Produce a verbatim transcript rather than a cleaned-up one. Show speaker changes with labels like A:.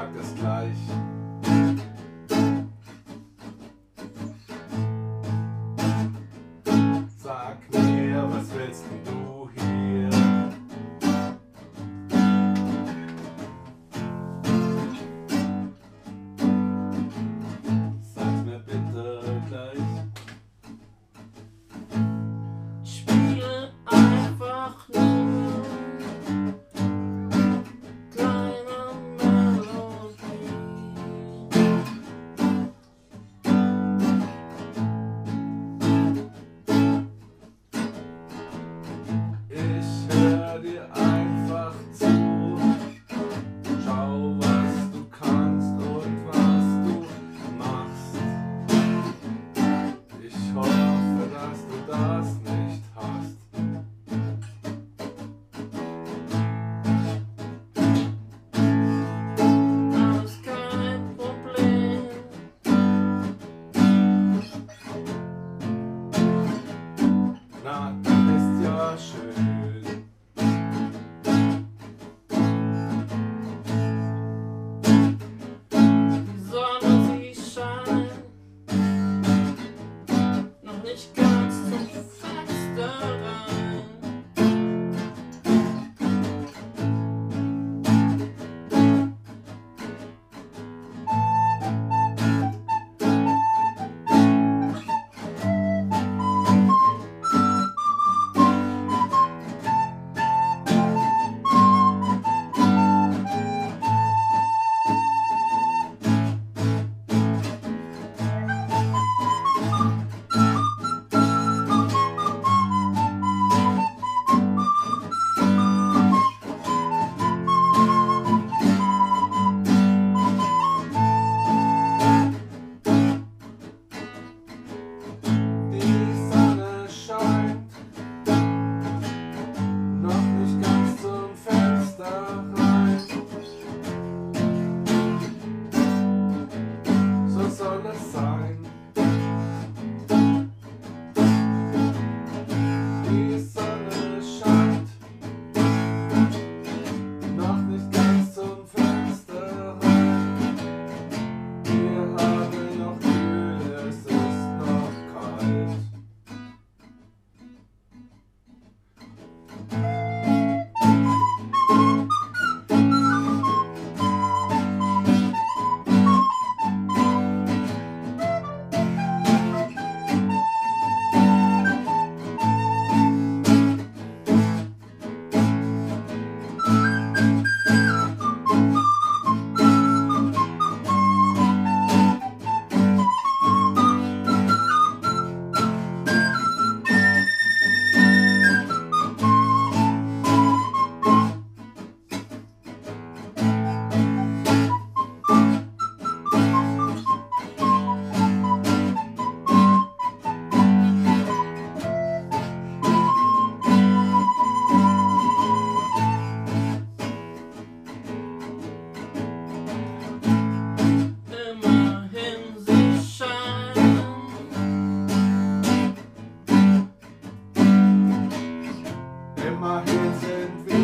A: sag es gleich. Sag mir, was willst denn du hier? Sag's mir bitte gleich.
B: Spiele einfach nur kleine Melodie.
A: Ich hör dir einfach zu. Schau, was du kannst und was du machst. Ich hoffe, dass du das nicht hast.
B: Alles kein Problem.
A: Na, dann ist ja schön.
B: Die Sonne, sie scheint noch nicht ganz zum Fenster rein.
A: Die Sonne scheint noch nicht ganz zum Fenster rein. So soll es sein. Die Sonne scheint noch nicht ganz zum Fenster rein. Wir haben noch kühl, es ist noch kalt.
B: Immerhin, sie scheint
A: Immerhin sind wir